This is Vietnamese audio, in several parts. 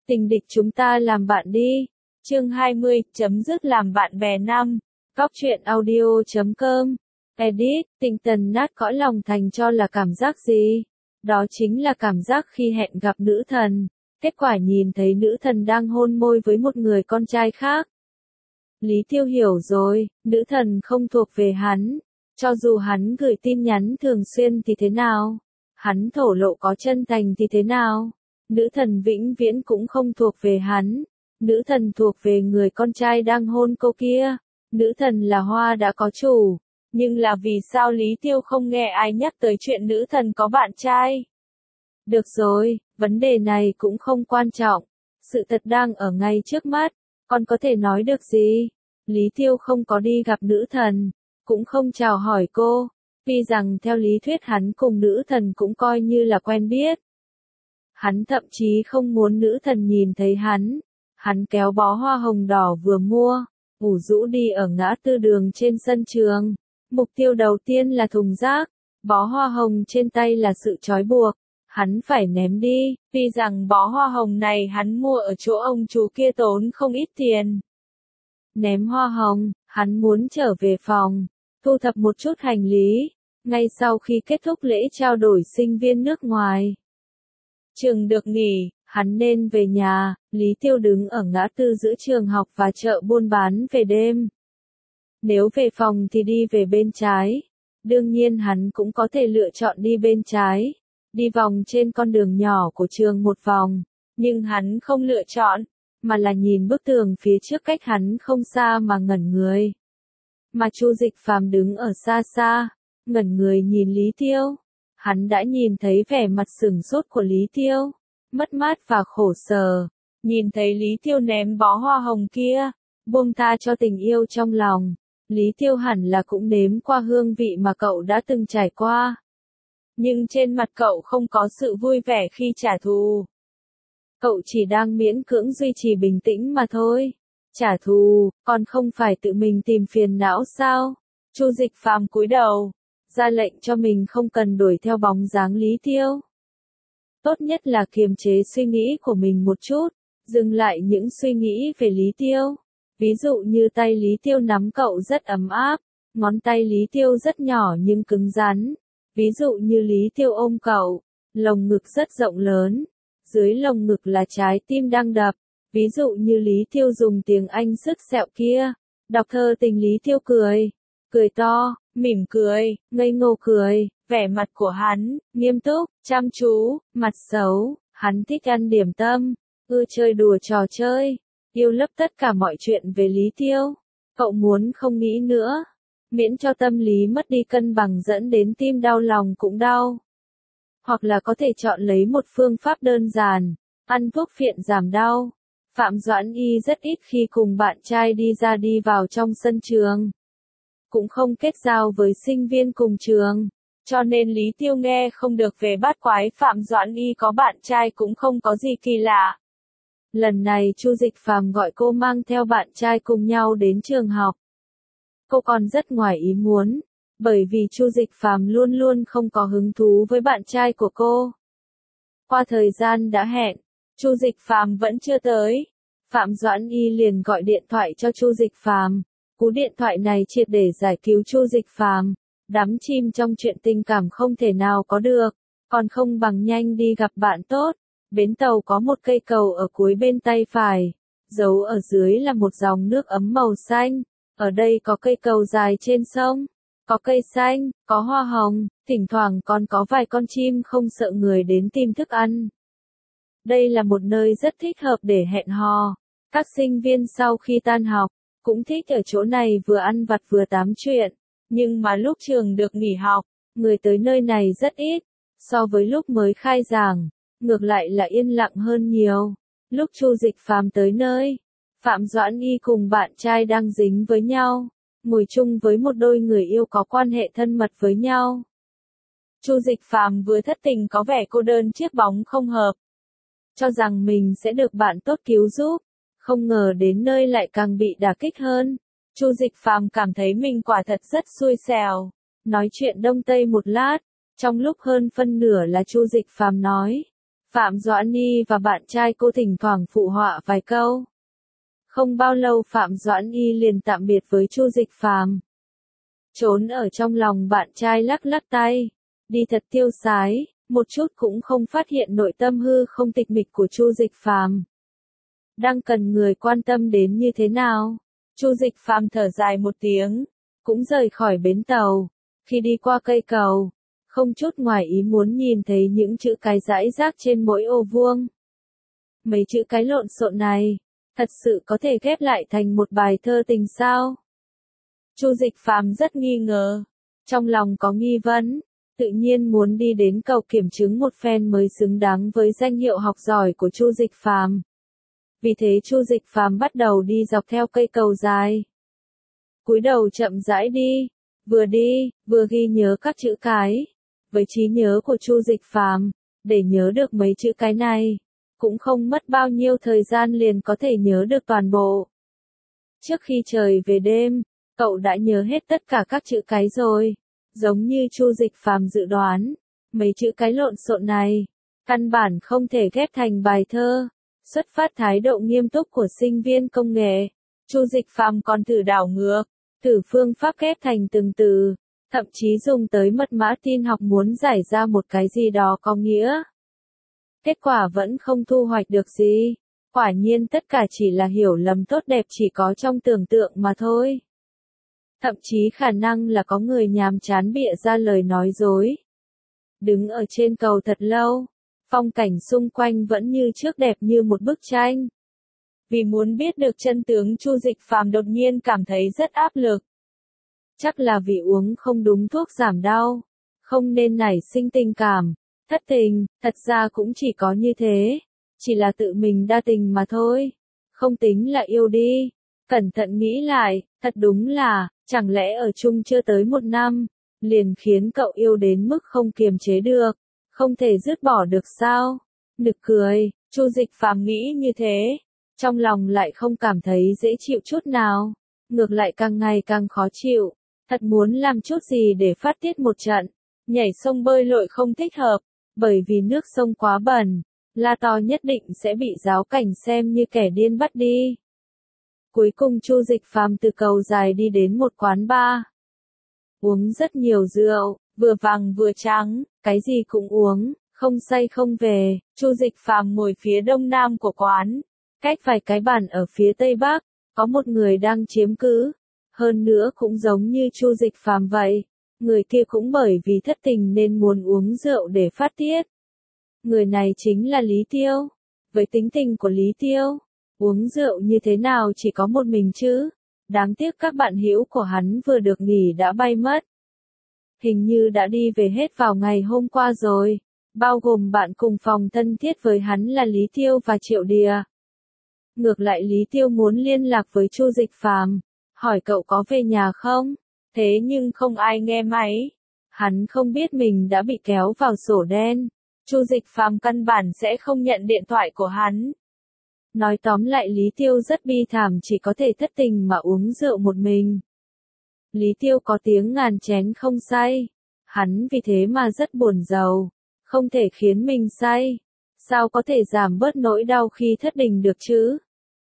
Tình địch chúng ta làm bạn đi. Chương 20, chấm dứt làm bạn bè 5. Góc truyện audio.com. Edit, tinh tần nát cõi lòng thành cho là cảm giác gì? Đó chính là cảm giác khi hẹn gặp nữ thần. Kết quả nhìn thấy nữ thần đang hôn môi với một người con trai khác. Lý Tiêu hiểu rồi, nữ thần không thuộc về hắn. Cho dù hắn gửi tin nhắn thường xuyên thì thế nào? Hắn thổ lộ có chân thành thì thế nào? Nữ thần vĩnh viễn cũng không thuộc về hắn. Nữ thần thuộc về người con trai đang hôn cô kia. Nữ thần là hoa đã có chủ. Nhưng là vì sao Lý Tiêu không nghe ai nhắc tới chuyện nữ thần có bạn trai? Được rồi, vấn đề này cũng không quan trọng. Sự thật đang ở ngay trước mắt. Con có thể nói được gì? Lý Tiêu không có đi gặp nữ thần. Cũng không chào hỏi cô. Vì rằng theo lý thuyết hắn cùng nữ thần cũng coi như là quen biết. Hắn thậm chí không muốn nữ thần nhìn thấy hắn. Hắn kéo bó hoa hồng đỏ vừa mua, ủ rũ đi ở ngã tư đường trên sân trường. Mục tiêu đầu tiên là thùng rác, bó hoa hồng trên tay là sự trói buộc. Hắn phải ném đi, vì rằng bó hoa hồng này hắn mua ở chỗ ông chú kia tốn không ít tiền. Ném hoa hồng, hắn muốn trở về phòng, thu thập một chút hành lý, ngay sau khi kết thúc lễ trao đổi sinh viên nước ngoài. Trường được nghỉ, hắn nên về nhà. Lý Tiêu đứng ở ngã tư giữa trường học và chợ buôn bán về đêm. Nếu về phòng thì đi về bên trái. Đương nhiên hắn cũng có thể lựa chọn đi bên trái. Đi vòng trên con đường nhỏ của trường một vòng. Nhưng hắn không lựa chọn, mà là nhìn bức tường phía trước cách hắn không xa mà ngẩn người. Mà Chu Dịch Phàm đứng ở xa xa, ngẩn người nhìn Lý Tiêu. Hắn đã nhìn thấy vẻ mặt sửng sốt của Lý Tiêu, mất mát và khổ sở. Nhìn thấy Lý Tiêu ném bó hoa hồng kia, buông tha cho tình yêu trong lòng. Lý Tiêu hẳn là cũng nếm qua hương vị mà cậu đã từng trải qua. Nhưng trên mặt cậu không có sự vui vẻ khi trả thù. Cậu chỉ đang miễn cưỡng duy trì bình tĩnh mà thôi. Trả thù, còn không phải tự mình tìm phiền não sao? Chu Dịch Phàm cúi đầu, ra lệnh cho mình không cần đuổi theo bóng dáng Lý Tiêu. Tốt nhất là kiềm chế suy nghĩ của mình một chút, dừng lại những suy nghĩ về Lý Tiêu. Ví dụ như tay Lý Tiêu nắm cậu rất ấm áp, ngón tay Lý Tiêu rất nhỏ nhưng cứng rắn. Ví dụ như Lý Tiêu ôm cậu, lồng ngực rất rộng lớn, dưới lồng ngực là trái tim đang đập. Ví dụ như Lý Tiêu dùng tiếng Anh sức sẹo kia, đọc thơ tình Lý Tiêu cười, cười to, mỉm cười, ngây ngô cười, vẻ mặt của hắn, nghiêm túc, chăm chú, mặt xấu, hắn thích ăn điểm tâm, ưa chơi đùa trò chơi, yêu lấp tất cả mọi chuyện về Lý Tiêu. Cậu muốn không nghĩ nữa, miễn cho tâm lý mất đi cân bằng dẫn đến tim đau lòng cũng đau. Hoặc là có thể chọn lấy một phương pháp đơn giản, ăn thuốc phiện giảm đau. Phạm Doãn Y rất ít khi cùng bạn trai đi ra đi vào trong sân trường. Cũng không kết giao với sinh viên cùng trường. Cho nên Lý Tiêu nghe không được về bát quái Phạm Doãn Y có bạn trai cũng không có gì kỳ lạ. Lần này Chu Dịch Phàm gọi cô mang theo bạn trai cùng nhau đến trường học. Cô còn rất ngoài ý muốn, bởi vì Chu Dịch Phàm luôn luôn không có hứng thú với bạn trai của cô. Qua thời gian đã hẹn, Chu Dịch Phàm vẫn chưa tới. Phạm Doãn Y liền gọi điện thoại cho Chu Dịch Phàm. Cú điện thoại này triệt để giải cứu Chu Dịch Phàm. Đắm chìm trong chuyện tình cảm không thể nào có được, còn không bằng nhanh đi gặp bạn tốt. Bến tàu có một cây cầu ở cuối bên tay phải, giấu ở dưới là một dòng nước ấm màu xanh. Ở đây có cây cầu dài trên sông, có cây xanh, có hoa hồng, thỉnh thoảng còn có vài con chim không sợ người đến tìm thức ăn. Đây là một nơi rất thích hợp để hẹn hò. Các sinh viên sau khi tan học, cũng thích ở chỗ này vừa ăn vặt vừa tám chuyện. Nhưng mà lúc trường được nghỉ học, người tới nơi này rất ít. So với lúc mới khai giảng, ngược lại là yên lặng hơn nhiều. Lúc Chu Dịch Phàm tới nơi, Phạm Doãn Y cùng bạn trai đang dính với nhau, ngồi chung với một đôi người yêu có quan hệ thân mật với nhau. Chu Dịch Phàm vừa thất tình có vẻ cô đơn chiếc bóng không hợp. Cho rằng mình sẽ được bạn tốt cứu giúp, không ngờ đến nơi lại càng bị đả kích hơn. Chu Dịch Phàm cảm thấy mình quả thật rất xui xẻo. Nói chuyện đông tây một lát, trong lúc hơn phân nửa là Chu Dịch Phàm nói, Phạm Doãn Y và bạn trai cô thỉnh thoảng phụ họa vài câu. Không bao lâu Phạm Doãn Y liền tạm biệt với Chu Dịch Phàm. Trốn ở trong lòng bạn trai lắc lắc tay, đi thật tiêu sái, một chút cũng không phát hiện nội tâm hư không tịch mịch của Chu Dịch Phàm. Đang cần người quan tâm đến như thế nào? Chu Dịch Phàm thở dài một tiếng, cũng rời khỏi bến tàu. Khi đi qua cây cầu, không chút ngoài ý muốn nhìn thấy những chữ cái rải rác trên mỗi ô vuông. Mấy chữ cái lộn xộn này, thật sự có thể ghép lại thành một bài thơ tình sao? Chu Dịch Phàm rất nghi ngờ, trong lòng có nghi vấn, tự nhiên muốn đi đến cầu kiểm chứng một phen mới xứng đáng với danh hiệu học giỏi của Chu Dịch Phàm. Vì thế Chu Dịch Phàm bắt đầu đi dọc theo cây cầu dài. Cúi đầu chậm rãi đi, vừa ghi nhớ các chữ cái. Với trí nhớ của Chu Dịch Phàm, để nhớ được mấy chữ cái này, cũng không mất bao nhiêu thời gian liền có thể nhớ được toàn bộ. Trước khi trời về đêm, cậu đã nhớ hết tất cả các chữ cái rồi. Giống như Chu Dịch Phàm dự đoán, mấy chữ cái lộn xộn này, căn bản không thể ghép thành bài thơ. Xuất phát thái độ nghiêm túc của sinh viên công nghệ, Chu Dịch Phàm còn thử đảo ngược, thử phương pháp ghép thành từng từ, thậm chí dùng tới mật mã tin học muốn giải ra một cái gì đó có nghĩa. Kết quả vẫn không thu hoạch được gì. Quả nhiên tất cả chỉ là hiểu lầm tốt đẹp chỉ có trong tưởng tượng mà thôi. Thậm chí khả năng là có người nhàm chán bịa ra lời nói dối. Đứng ở trên cầu thật lâu, phong cảnh xung quanh vẫn như trước đẹp như một bức tranh. Vì muốn biết được chân tướng Chu Dịch Phàm đột nhiên cảm thấy rất áp lực. Chắc là vì uống không đúng thuốc giảm đau, không nên nảy sinh tình cảm, thất tình, thật ra cũng chỉ có như thế, chỉ là tự mình đa tình mà thôi, không tính là yêu đi. Cẩn thận nghĩ lại, thật đúng là, chẳng lẽ ở chung chưa tới 1 năm, liền khiến cậu yêu đến mức không kiềm chế được, không thể dứt bỏ được sao? Nực cười, Chu Dịch Phàm nghĩ như thế, trong lòng lại không cảm thấy dễ chịu chút nào, ngược lại càng ngày càng khó chịu, thật muốn làm chút gì để phát tiết một trận. Nhảy sông bơi lội không thích hợp, bởi vì nước sông quá bẩn, la to nhất định sẽ bị giáo cảnh xem như kẻ điên bắt đi. Cuối cùng Chu Dịch Phàm từ cầu dài đi đến một quán bar. Uống rất nhiều rượu, vừa vàng vừa trắng, cái gì cũng uống, không say không về. Chu Dịch Phàm ngồi phía đông nam của quán, cách vài cái bàn ở phía tây bắc, có một người đang chiếm cứ. Hơn nữa cũng giống như Chu Dịch Phàm vậy, người kia cũng bởi vì thất tình nên muốn uống rượu để phát tiết. Người này chính là Lý Tiêu. Với tính tình của Lý Tiêu, uống rượu như thế nào chỉ có một mình chứ. Đáng tiếc các bạn hữu của hắn vừa được nghỉ đã bay mất. Hình như đã đi về hết vào ngày hôm qua rồi, bao gồm bạn cùng phòng thân thiết với hắn là Lý Tiêu và Triệu Đìa. Ngược lại Lý Tiêu muốn liên lạc với Chu Dịch Phàm, hỏi cậu có về nhà không? Thế nhưng không ai nghe máy. Hắn không biết mình đã bị kéo vào sổ đen. Chu Dịch Phàm căn bản sẽ không nhận điện thoại của hắn. Nói tóm lại Lý Tiêu rất bi thảm, chỉ có thể thất tình mà uống rượu một mình. Lý Tiêu có tiếng ngàn chén không say. Hắn vì thế mà rất buồn rầu. Không thể khiến mình say. Sao có thể giảm bớt nỗi đau khi thất tình được chứ?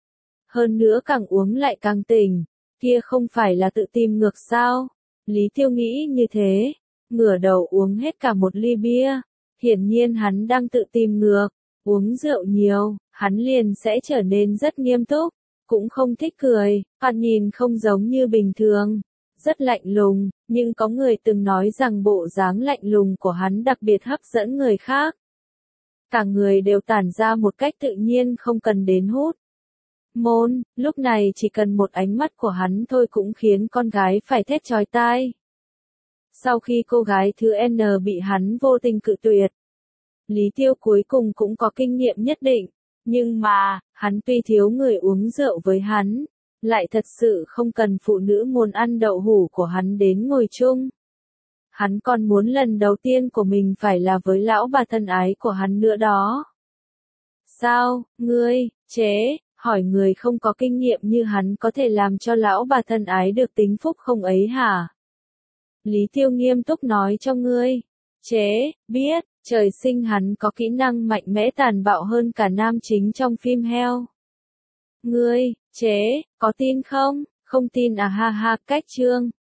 Hơn nữa càng uống lại càng tỉnh. Kia không phải là tự tìm ngược sao? Lý Tiêu nghĩ như thế. Ngửa đầu uống hết cả một ly bia. Hiển nhiên hắn đang tự tìm ngược. Uống rượu nhiều, hắn liền sẽ trở nên rất nghiêm túc. Cũng không thích cười, hắn nhìn không giống như bình thường. Rất lạnh lùng, nhưng có người từng nói rằng bộ dáng lạnh lùng của hắn đặc biệt hấp dẫn người khác. Cả người đều tản ra một cách tự nhiên không cần đến hút môn, lúc này chỉ cần một ánh mắt của hắn thôi cũng khiến con gái phải thét chói tai. Sau khi cô gái thứ N bị hắn vô tình cự tuyệt, Lý Tiêu cuối cùng cũng có kinh nghiệm nhất định, nhưng mà, hắn tuy thiếu người uống rượu với hắn, lại thật sự không cần phụ nữ muốn ăn đậu hũ của hắn đến ngồi chung. Hắn còn muốn lần đầu tiên của mình phải là với lão bà thân ái của hắn nữa đó. Sao, ngươi, chế, hỏi người không có kinh nghiệm như hắn có thể làm cho lão bà thân ái được tính phúc không ấy hả? Lý Tiêu nghiêm túc nói cho ngươi. Chế, biết, Trời sinh hắn có kỹ năng mạnh mẽ tàn bạo hơn cả nam chính trong phim Hell. Ngươi, chế, có tin không? Không tin à ha ha, cách chương.